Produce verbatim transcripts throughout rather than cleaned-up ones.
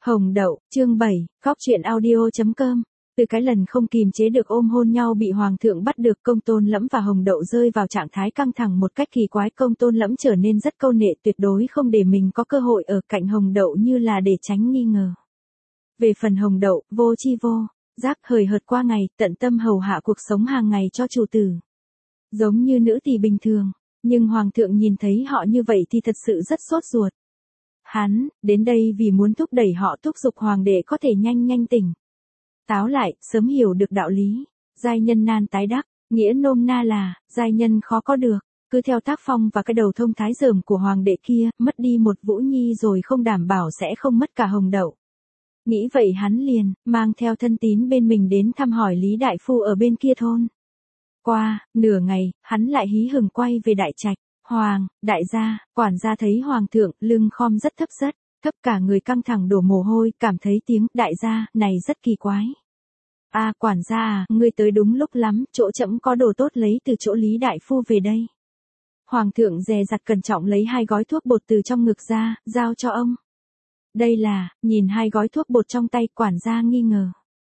Hồng đậu, chương bảy, góc truyện audio.com. Từ cái lần không kìm chế được ôm hôn nhau bị hoàng thượng bắt được, Công Tôn Lẫm và Hồng đậu rơi vào trạng thái căng thẳng một cách kỳ quái. Công Tôn Lẫm trở nên rất câu nệ, tuyệt đối không để mình có cơ hội ở cạnh Hồng đậu như là để tránh nghi ngờ. Về phần Hồng đậu, vô chi vô giác hời hợt qua ngày, tận tâm hầu hạ cuộc sống hàng ngày cho chủ tử. Giống như nữ tỳ bình thường, nhưng hoàng thượng nhìn thấy họ như vậy thì thật sự rất sốt ruột. Hắn, đến đây vì muốn thúc đẩy họ thúc giục hoàng đệ có thể nhanh nhanh tỉnh táo lại, sớm hiểu được đạo lý. Giai nhân nan tái đắc, nghĩa nôm na là, giai nhân khó có được. Cứ theo tác phong và cái đầu thông thái dởm của hoàng đệ kia, mất đi một Vũ Nhi rồi không đảm bảo sẽ không mất cả Hồng đậu. Nghĩ vậy hắn liền, mang theo thân tín bên mình đến thăm hỏi Lý Đại Phu ở bên kia thôn. Qua, nửa ngày, hắn lại hí hửng quay về đại trạch. Hoàng, đại gia, quản gia thấy hoàng thượng, lưng khom rất thấp rất, thấp cả người căng thẳng đổ mồ hôi, cảm thấy tiếng đại gia này rất kỳ quái. A à, quản gia à, ngươi tới đúng lúc lắm, chỗ trẫm có đồ tốt lấy từ chỗ Lý Đại Phu về đây. Hoàng thượng dè dặt cẩn trọng lấy hai gói thuốc bột từ trong ngực ra, giao cho ông. Đây là, nhìn hai gói thuốc bột trong tay, quản gia nghi ngờ.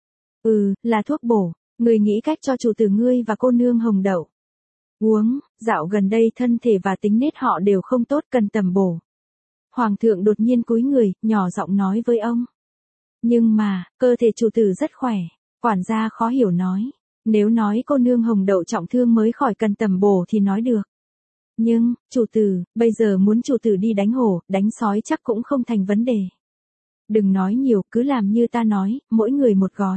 Ừ, là thuốc bổ, người nghĩ cách cho chủ tử ngươi và cô nương Hồng đậu uống, dạo gần đây thân thể và tính nết họ đều không tốt, cần tầm bổ. Hoàng thượng đột nhiên cúi người, nhỏ giọng nói với ông. Nhưng mà, cơ thể chủ tử rất khỏe. Quản gia khó hiểu nói. Nếu nói cô nương Hồng đậu trọng thương mới khỏi cần tầm bổ thì nói được. Nhưng, chủ tử, bây giờ muốn chủ tử đi đánh hổ, đánh sói chắc cũng không thành vấn đề. Đừng nói nhiều, cứ làm như ta nói, mỗi người một gói.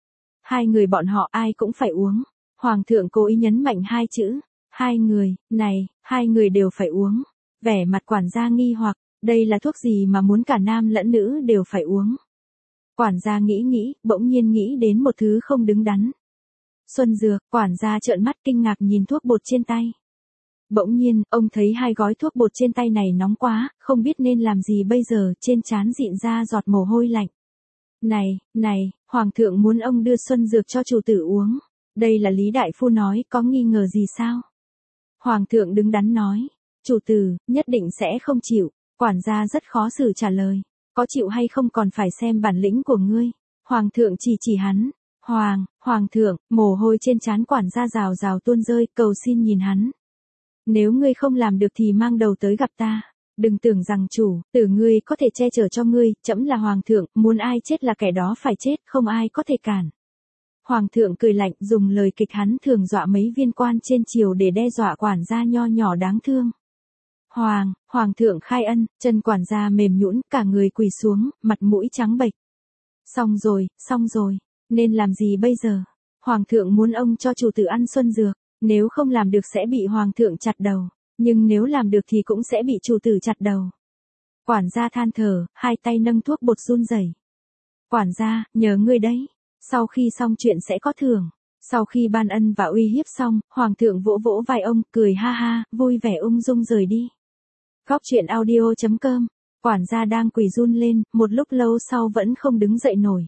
Hai người bọn họ ai cũng phải uống. Hoàng thượng cố ý nhấn mạnh hai chữ. Hai người, này, hai người đều phải uống. Vẻ mặt quản gia nghi hoặc, đây là thuốc gì mà muốn cả nam lẫn nữ đều phải uống. Quản gia nghĩ nghĩ, bỗng nhiên nghĩ đến một thứ không đứng đắn. Xuân dược, quản gia trợn mắt kinh ngạc nhìn thuốc bột trên tay. Bỗng nhiên, ông thấy hai gói thuốc bột trên tay này nóng quá, không biết nên làm gì bây giờ, trên trán dịn ra giọt mồ hôi lạnh. Này, này, hoàng thượng muốn ông đưa xuân dược cho chủ tử uống. Đây là Lý Đại Phu nói, có nghi ngờ gì sao? Hoàng thượng đứng đắn nói, chủ tử, nhất định sẽ không chịu. Quản gia rất khó xử trả lời, có chịu hay không còn phải xem bản lĩnh của ngươi. Hoàng thượng chỉ chỉ hắn, hoàng, hoàng thượng, mồ hôi trên trán quản gia rào rào tuôn rơi, cầu xin nhìn hắn. Nếu ngươi không làm được thì mang đầu tới gặp ta, đừng tưởng rằng chủ tử ngươi có thể che chở cho ngươi, trẫm là hoàng thượng, muốn ai chết là kẻ đó phải chết, không ai có thể cản. Hoàng thượng cười lạnh, dùng lời kịch hắn thường dọa mấy viên quan trên triều để đe dọa quản gia nho nhỏ đáng thương. Hoàng, hoàng thượng khai ân, chân quản gia mềm nhũn, cả người quỳ xuống, mặt mũi trắng bệch. Xong rồi, xong rồi, nên làm gì bây giờ? Hoàng thượng muốn ông cho chủ tử ăn xuân dược, nếu không làm được sẽ bị hoàng thượng chặt đầu, nhưng nếu làm được thì cũng sẽ bị chủ tử chặt đầu. Quản gia than thở, hai tay nâng thuốc bột run rẩy. Quản gia, nhờ ngươi đấy, sau khi xong chuyện sẽ có thưởng. Sau khi ban ân và uy hiếp xong, hoàng thượng vỗ vỗ vai ông, cười ha ha, vui vẻ ung dung rời đi. Góc truyện audio.com. Quản gia đang quỳ run lên, một lúc lâu sau vẫn không đứng dậy nổi.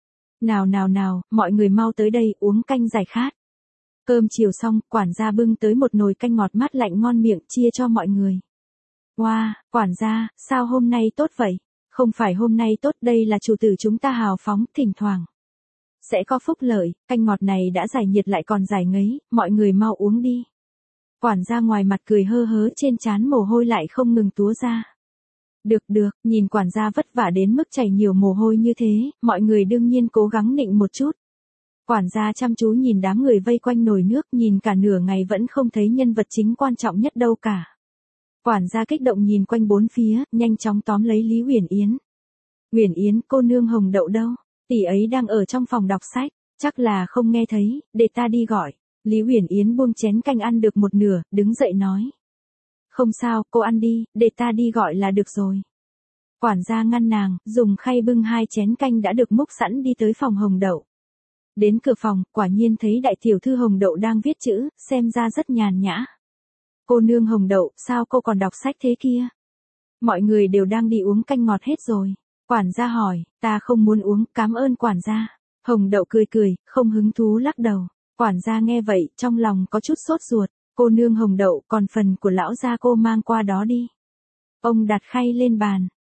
Nào nào nào, mọi người mau tới đây, uống canh giải khát. Cơm chiều xong, quản gia bưng tới một nồi canh ngọt mát lạnh ngon miệng, chia cho mọi người. Wow, quản gia, sao hôm nay tốt vậy? Không phải hôm nay tốt, đây là chủ tử chúng ta hào phóng, thỉnh thoảng sẽ có phúc lợi, canh ngọt này đã giải nhiệt lại còn giải ngấy, mọi người mau uống đi. Quản gia ngoài mặt cười hơ hớ, trên trán mồ hôi lại không ngừng túa ra. Được được, nhìn quản gia vất vả đến mức chảy nhiều mồ hôi như thế, mọi người đương nhiên cố gắng nịnh một chút. Quản gia chăm chú nhìn đám người vây quanh nồi nước, nhìn cả nửa ngày vẫn không thấy nhân vật chính quan trọng nhất đâu cả. Quản gia kích động nhìn quanh bốn phía, nhanh chóng tóm lấy Lý Uyển Yến. Uyển Yến, cô nương Hồng đậu đâu? Tỷ ấy đang ở trong phòng đọc sách, chắc là không nghe thấy, để ta đi gọi. Lý Uyển Yến buông chén canh ăn được một nửa, đứng dậy nói. Không sao, cô ăn đi, để ta đi gọi là được rồi. Quản gia ngăn nàng, dùng khay bưng hai chén canh đã được múc sẵn đi tới phòng Hồng đậu. Đến cửa phòng, quả nhiên thấy đại tiểu thư Hồng đậu đang viết chữ, xem ra rất nhàn nhã. Cô nương Hồng đậu, sao cô còn đọc sách thế kia? Mọi người đều đang đi uống canh ngọt hết rồi. Quản gia hỏi, ta không muốn uống, cảm ơn quản gia. Hồng đậu cười cười, không hứng thú lắc đầu. Quản gia nghe vậy, trong lòng có chút sốt ruột. Cô nương Hồng đậu, còn phần của lão gia cô mang qua đó đi. Ông đặt khay lên bàn.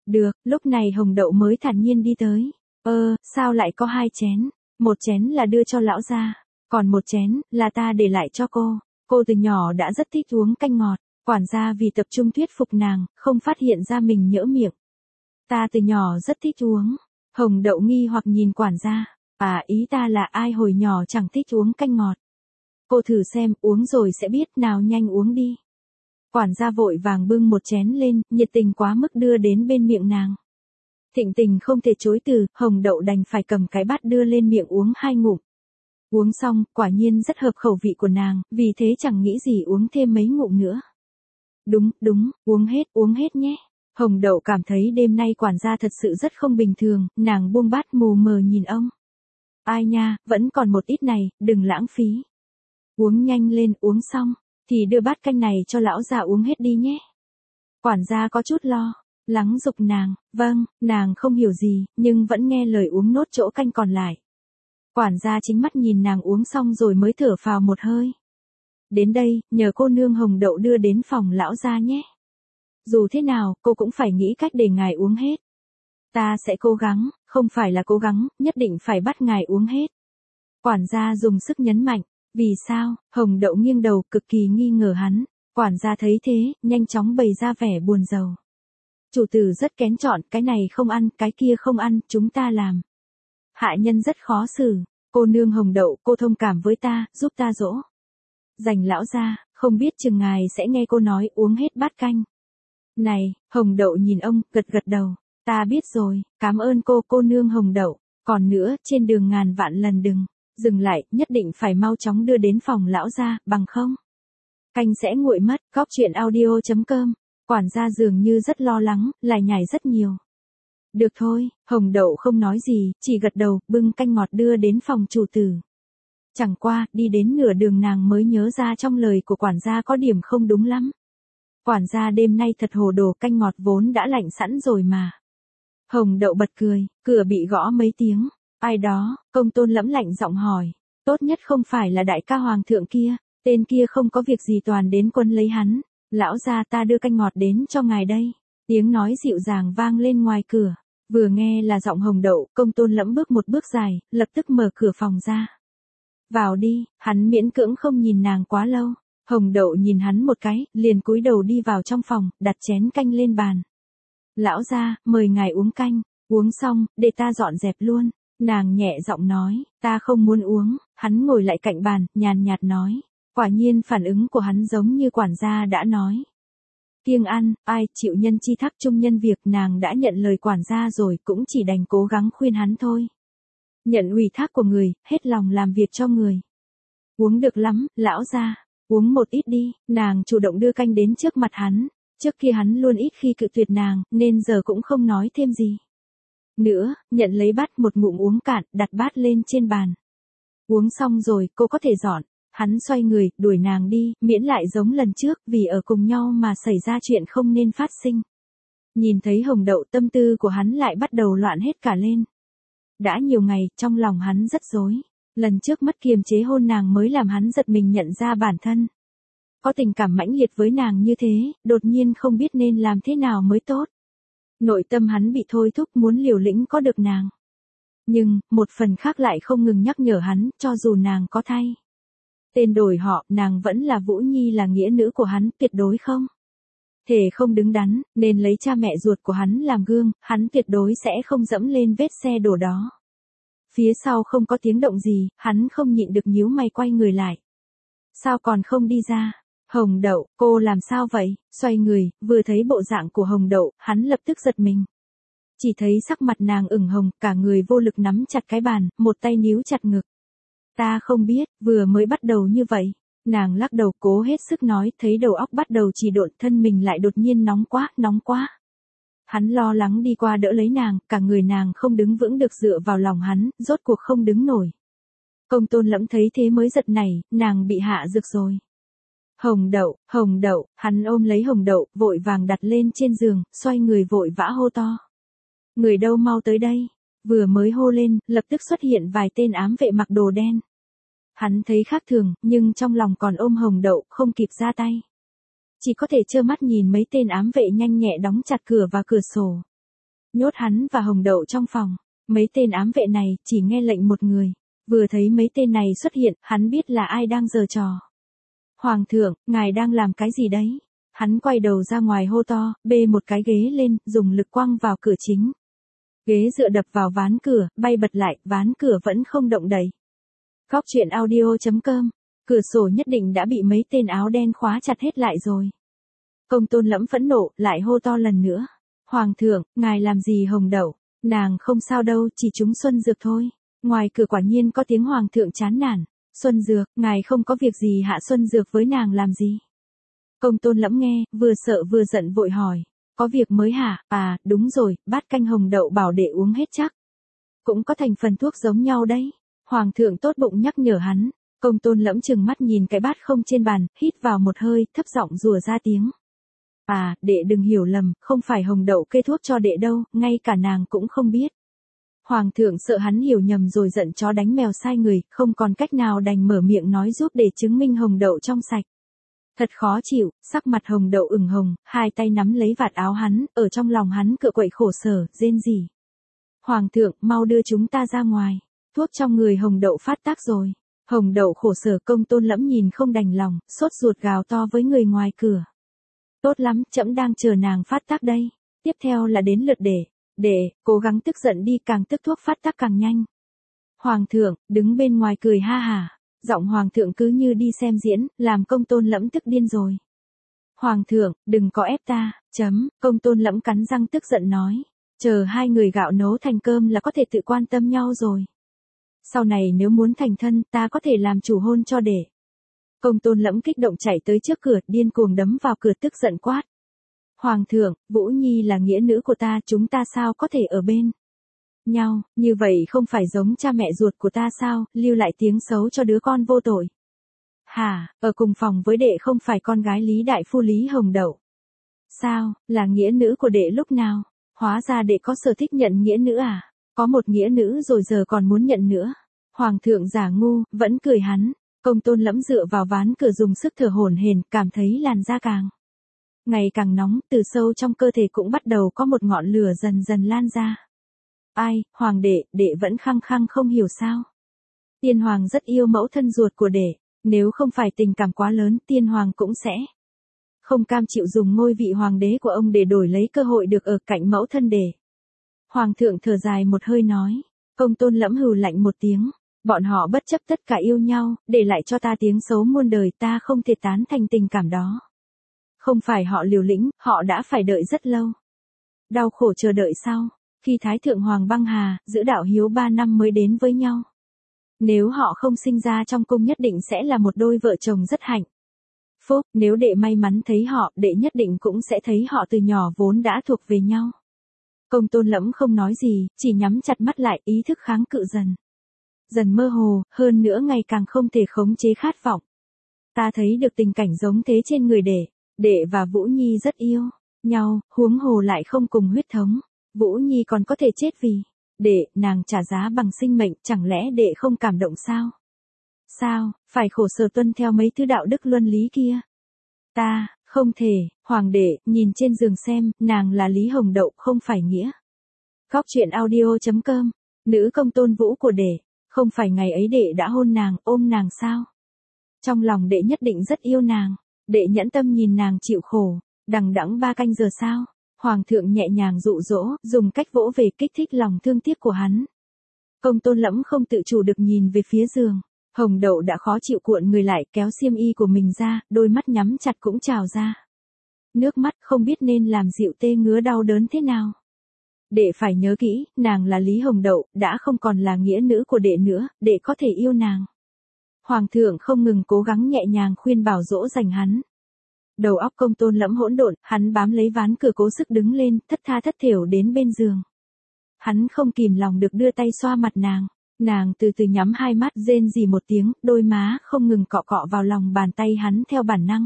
Được, lúc này Hồng Đậu mới thản nhiên đi tới. Ơ, sao lại có hai chén? Một chén là đưa cho lão gia, còn một chén là ta để lại cho cô. Cô từ nhỏ đã rất thích uống canh ngọt, quản gia vì tập trung thuyết phục nàng, không phát hiện ra mình nhỡ miệng. Ta từ nhỏ rất thích uống. Hồng Đậu nghi hoặc nhìn quản gia. À, ý ta là ai hồi nhỏ chẳng thích uống canh ngọt. Cô thử xem, uống rồi sẽ biết, nào nhanh uống đi. Quản gia vội vàng bưng một chén lên, nhiệt tình quá mức đưa đến bên miệng nàng. Thịnh tình không thể chối từ, Hồng Đậu đành phải cầm cái bát đưa lên miệng uống hai ngụm. Uống xong, quả nhiên rất hợp khẩu vị của nàng, vì thế chẳng nghĩ gì uống thêm mấy ngụm nữa. Đúng, đúng, uống hết, uống hết nhé. Hồng Đậu cảm thấy đêm nay quản gia thật sự rất không bình thường, nàng buông bát mù mờ nhìn ông. Ai nha, vẫn còn một ít này, đừng lãng phí. Uống nhanh lên, uống xong, thì đưa bát canh này cho lão già uống hết đi nhé. Quản gia có chút lo lắng giục nàng, vâng, nàng không hiểu gì, nhưng vẫn nghe lời uống nốt chỗ canh còn lại. Quản gia chính mắt nhìn nàng uống xong rồi mới thở phào một hơi. Đến đây, nhờ cô nương Hồng Đậu đưa đến phòng lão gia nhé. Dù thế nào, cô cũng phải nghĩ cách để ngài uống hết. Ta sẽ cố gắng, không phải là cố gắng, nhất định phải bắt ngài uống hết. Quản gia dùng sức nhấn mạnh. Vì sao? Hồng Đậu nghiêng đầu cực kỳ nghi ngờ hắn. Quản gia thấy thế, nhanh chóng bày ra vẻ buồn rầu. Chủ tử rất kén chọn, cái này không ăn, cái kia không ăn, chúng ta làm. Hạ nhân rất khó xử. Cô nương Hồng Đậu, cô thông cảm với ta, giúp ta dỗ. Dành lão ra, không biết chừng ngài sẽ nghe cô nói uống hết bát canh. Này, Hồng Đậu nhìn ông, gật gật đầu. Ta biết rồi, cảm ơn cô, cô nương Hồng Đậu. Còn nữa, trên đường ngàn vạn lần đừng dừng lại, nhất định phải mau chóng đưa đến phòng lão gia, bằng không canh sẽ nguội mất. Góc truyện audio chấm com. Quản gia dường như rất lo lắng, lại nhảy rất nhiều. Được thôi, Hồng Đậu không nói gì, chỉ gật đầu, bưng canh ngọt đưa đến phòng chủ tử. Chẳng qua, đi đến nửa đường nàng mới nhớ ra trong lời của quản gia có điểm không đúng lắm. Quản gia đêm nay thật hồ đồ, canh ngọt vốn đã lạnh sẵn rồi mà. Hồng Đậu bật cười, cửa bị gõ mấy tiếng. Ai đó? Công Tôn Lẫm lạnh giọng hỏi. Tốt nhất không phải là đại ca hoàng thượng kia, tên kia không có việc gì toàn đến quân lấy hắn. Lão gia, ta đưa canh ngọt đến cho ngài đây. Tiếng nói dịu dàng vang lên ngoài cửa. Vừa nghe là giọng Hồng Đậu, Công Tôn Lẫm bước một bước dài, lập tức mở cửa phòng ra. Vào đi, hắn miễn cưỡng không nhìn nàng quá lâu. Hồng Đậu nhìn hắn một cái, liền cúi đầu đi vào trong phòng, đặt chén canh lên bàn. Lão gia, mời ngài uống canh. Uống xong, để ta dọn dẹp luôn. Nàng nhẹ giọng nói, ta không muốn uống. Hắn ngồi lại cạnh bàn, nhàn nhạt nói. Quả nhiên phản ứng của hắn giống như quản gia đã nói. Kiêng ăn, ai chịu nhân chi thác chung nhân việc, nàng đã nhận lời quản gia rồi, cũng chỉ đành cố gắng khuyên hắn thôi. Nhận ủy thác của người, hết lòng làm việc cho người. Uống được lắm, lão gia, uống một ít đi. Nàng chủ động đưa canh đến trước mặt hắn. Trước kia hắn luôn ít khi cự tuyệt nàng, nên giờ cũng không nói thêm gì nữa, nhận lấy bát một ngụm uống cạn, đặt bát lên trên bàn. Uống xong rồi, cô có thể dọn. Hắn xoay người, đuổi nàng đi, miễn lại giống lần trước, vì ở cùng nhau mà xảy ra chuyện không nên phát sinh. Nhìn thấy Hồng Đậu, tâm tư của hắn lại bắt đầu loạn hết cả lên. Đã nhiều ngày, trong lòng hắn rất rối. Lần trước mất kiềm chế hôn nàng mới làm hắn giật mình nhận ra bản thân có tình cảm mãnh liệt với nàng như thế, đột nhiên không biết nên làm thế nào mới tốt. Nội tâm hắn bị thôi thúc muốn liều lĩnh có được nàng. Nhưng, một phần khác lại không ngừng nhắc nhở hắn, cho dù nàng có thay tên đổi họ, nàng vẫn là Vũ Nhi, là nghĩa nữ của hắn, tuyệt đối không thể không đứng đắn, nên lấy cha mẹ ruột của hắn làm gương, hắn tuyệt đối sẽ không dẫm lên vết xe đổ đó. Phía sau không có tiếng động gì, hắn không nhịn được nhíu mày quay người lại. Sao còn không đi ra? Hồng Đậu, cô làm sao vậy? Xoay người, vừa thấy bộ dạng của Hồng Đậu, hắn lập tức giật mình. Chỉ thấy sắc mặt nàng ửng hồng, cả người vô lực nắm chặt cái bàn, một tay níu chặt ngực. Ta không biết, vừa mới bắt đầu như vậy. Nàng lắc đầu cố hết sức nói, thấy đầu óc bắt đầu trì độn, thân mình lại đột nhiên nóng quá, nóng quá. Hắn lo lắng đi qua đỡ lấy nàng, cả người nàng không đứng vững được dựa vào lòng hắn, rốt cuộc không đứng nổi. Công Tôn Lẫm thấy thế mới giật nảy, nàng bị hạ dược rồi. Hồng Đậu, Hồng Đậu, hắn ôm lấy Hồng Đậu, vội vàng đặt lên trên giường, xoay người vội vã hô to. Người đâu mau tới đây. Vừa mới hô lên, lập tức xuất hiện vài tên ám vệ mặc đồ đen. Hắn thấy khác thường, nhưng trong lòng còn ôm Hồng Đậu, không kịp ra tay. Chỉ có thể trơ mắt nhìn mấy tên ám vệ nhanh nhẹ đóng chặt cửa và cửa sổ. nhốt hắn và Hồng Đậu trong phòng. Mấy tên ám vệ này chỉ nghe lệnh một người. Vừa thấy mấy tên này xuất hiện, hắn biết là ai đang giở trò. Hoàng thượng, ngài đang làm cái gì đấy? Hắn quay đầu ra ngoài hô to, bê một cái ghế lên, dùng lực quăng vào cửa chính. Ghế dựa đập vào ván cửa, bay bật lại, ván cửa vẫn không động đậy. Góc truyện audio chấm com. Cửa sổ nhất định đã bị mấy tên áo đen khóa chặt hết lại rồi. Công Tôn Lẫm phẫn nộ, lại hô to lần nữa. Hoàng thượng, ngài làm gì Hồng Đậu? Nàng không sao đâu, chỉ trúng xuân dược thôi. Ngoài cửa quả nhiên có tiếng hoàng thượng chán nản. Xuân dược, ngài không có việc gì hạ xuân dược với nàng làm gì? Công Tôn Lẫm nghe, vừa sợ vừa giận vội hỏi. Có việc mới hả? À, đúng rồi, bát canh Hồng Đậu bảo đệ uống hết chắc. Cũng có thành phần thuốc giống nhau đấy. Hoàng thượng tốt bụng nhắc nhở hắn. Công Tôn Lẫm chừng mắt nhìn cái bát không trên bàn, hít vào một hơi, thấp giọng rủa ra tiếng. À, đệ đừng hiểu lầm, không phải Hồng Đậu kê thuốc cho đệ đâu, ngay cả nàng cũng không biết. Hoàng thượng sợ hắn hiểu nhầm rồi giận chó đánh mèo sai người, không còn cách nào đành mở miệng nói giúp để chứng minh Hồng Đậu trong sạch. Thật khó chịu, sắc mặt Hồng Đậu ửng hồng, hai tay nắm lấy vạt áo hắn, ở trong lòng hắn cựa quậy khổ sở, rên rỉ. Hoàng thượng, mau đưa chúng ta ra ngoài, thuốc trong người Hồng Đậu phát tác rồi. Hồng Đậu khổ sở. Công Tôn Lẫm nhìn không đành lòng, sốt ruột gào to với người ngoài cửa. Tốt lắm, trẫm đang chờ nàng phát tác đây. Tiếp theo là đến lượt đệ. Đệ, cố gắng tức giận đi, càng tức thuốc phát tác càng nhanh. Hoàng thượng, đứng bên ngoài cười ha hả. Giọng hoàng thượng cứ như đi xem diễn, làm Công Tôn Lẫm tức điên rồi. Hoàng thượng, đừng có ép ta, chấm, Công Tôn Lẫm cắn răng tức giận nói. Chờ hai người gạo nấu thành cơm là có thể tự quan tâm nhau rồi. Sau này nếu muốn thành thân, ta có thể làm chủ hôn cho đệ. Công Tôn Lẫm kích động chạy tới trước cửa, điên cuồng đấm vào cửa tức giận quát. Hoàng thượng, Vũ Nhi là nghĩa nữ của ta, chúng ta sao có thể ở bên nhau, như vậy không phải giống cha mẹ ruột của ta sao, lưu lại tiếng xấu cho đứa con vô tội. Hả, ở cùng phòng với đệ không phải con gái Lý Đại Phu Lý Hồng Đậu. Sao, là nghĩa nữ của đệ lúc nào? Hóa ra đệ có sở thích nhận nghĩa nữ à? Có một nghĩa nữ rồi giờ còn muốn nhận nữa. Hoàng thượng giả ngu, vẫn cười hắn. Công Tôn Lẫm dựa vào ván cửa dùng sức thở hổn hển, cảm thấy làn da càng ngày càng nóng, từ sâu trong cơ thể cũng bắt đầu có một ngọn lửa dần dần lan ra. Ai, hoàng đệ, đệ vẫn khăng khăng không hiểu sao? Tiên hoàng rất yêu mẫu thân ruột của đệ, nếu không phải tình cảm quá lớn, tiên hoàng cũng sẽ không cam chịu dùng ngôi vị hoàng đế của ông để đổi lấy cơ hội được ở cạnh mẫu thân đệ. Hoàng thượng thở dài một hơi nói. Công Tôn Lẫm hừ lạnh một tiếng. Bọn họ bất chấp tất cả yêu nhau, để lại cho ta tiếng xấu muôn đời, ta không thể tán thành tình cảm đó. Không phải họ liều lĩnh, họ đã phải đợi rất lâu. Đau khổ chờ đợi sau, khi Thái Thượng Hoàng băng hà, giữ đạo hiếu ba năm mới đến với nhau. Nếu họ không sinh ra trong cung nhất định sẽ là một đôi vợ chồng rất hạnh phúc, nếu đệ may mắn thấy họ, đệ nhất định cũng sẽ thấy họ từ nhỏ vốn đã thuộc về nhau. Công Tôn Lẫm không nói gì, chỉ nhắm chặt mắt lại, ý thức kháng cự dần. Dần mơ hồ, hơn nữa ngày càng không thể khống chế khát vọng. Ta thấy được tình cảnh giống thế trên người đệ. Đệ và Vũ Nhi rất yêu nhau, huống hồ lại không cùng huyết thống. Vũ Nhi còn có thể chết vì đệ, nàng trả giá bằng sinh mệnh, chẳng lẽ đệ không cảm động sao? Sao, phải khổ sở tuân theo mấy thứ đạo đức luân lý kia? Ta, không thể, hoàng đệ, nhìn trên giường xem, nàng là Lý Hồng Đậu, không phải nghĩa. Góc truyện audio chấm com, nữ công tôn vũ của đệ, không phải ngày ấy đệ đã hôn nàng, ôm nàng sao? Trong lòng đệ nhất định rất yêu nàng, đệ nhẫn tâm nhìn nàng chịu khổ, đằng đẵng ba canh giờ sao? Hoàng thượng nhẹ nhàng dụ dỗ, dùng cách vỗ về kích thích lòng thương tiếc của hắn. Công Tôn Lẫm không tự chủ được nhìn về phía giường. Hồng Đậu đã khó chịu cuộn người lại, kéo xiêm y của mình ra, đôi mắt nhắm chặt cũng trào ra. Nước mắt không biết nên làm dịu tê ngứa đau đớn thế nào. Đệ phải nhớ kỹ, nàng là Lý Hồng Đậu, đã không còn là nghĩa nữ của đệ nữa, đệ có thể yêu nàng. Hoàng thượng không ngừng cố gắng nhẹ nhàng khuyên bảo dỗ dành hắn. Đầu óc Công Tôn Lẫm hỗn độn, hắn bám lấy ván cửa cố sức đứng lên, thất tha thất thểu đến bên giường. Hắn không kìm lòng được đưa tay xoa mặt nàng. Nàng từ từ nhắm hai mắt, rên rỉ một tiếng, đôi má không ngừng cọ cọ vào lòng bàn tay hắn theo bản năng.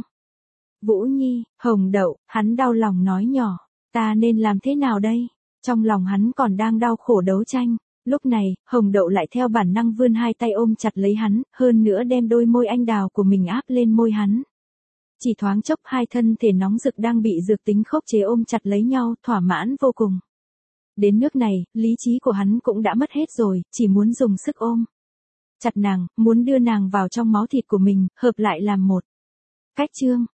Vũ Nhi, Hồng Đậu, hắn đau lòng nói nhỏ, ta nên làm thế nào đây? Trong lòng hắn còn đang đau khổ đấu tranh. Lúc này, Hồng Đậu lại theo bản năng vươn hai tay ôm chặt lấy hắn, hơn nữa đem đôi môi anh đào của mình áp lên môi hắn. Chỉ thoáng chốc hai thân thể nóng rực đang bị dược tính khốc chế ôm chặt lấy nhau, thỏa mãn vô cùng. Đến nước này, lý trí của hắn cũng đã mất hết rồi, chỉ muốn dùng sức ôm chặt nàng, muốn đưa nàng vào trong máu thịt của mình, hợp lại làm một. Cách chương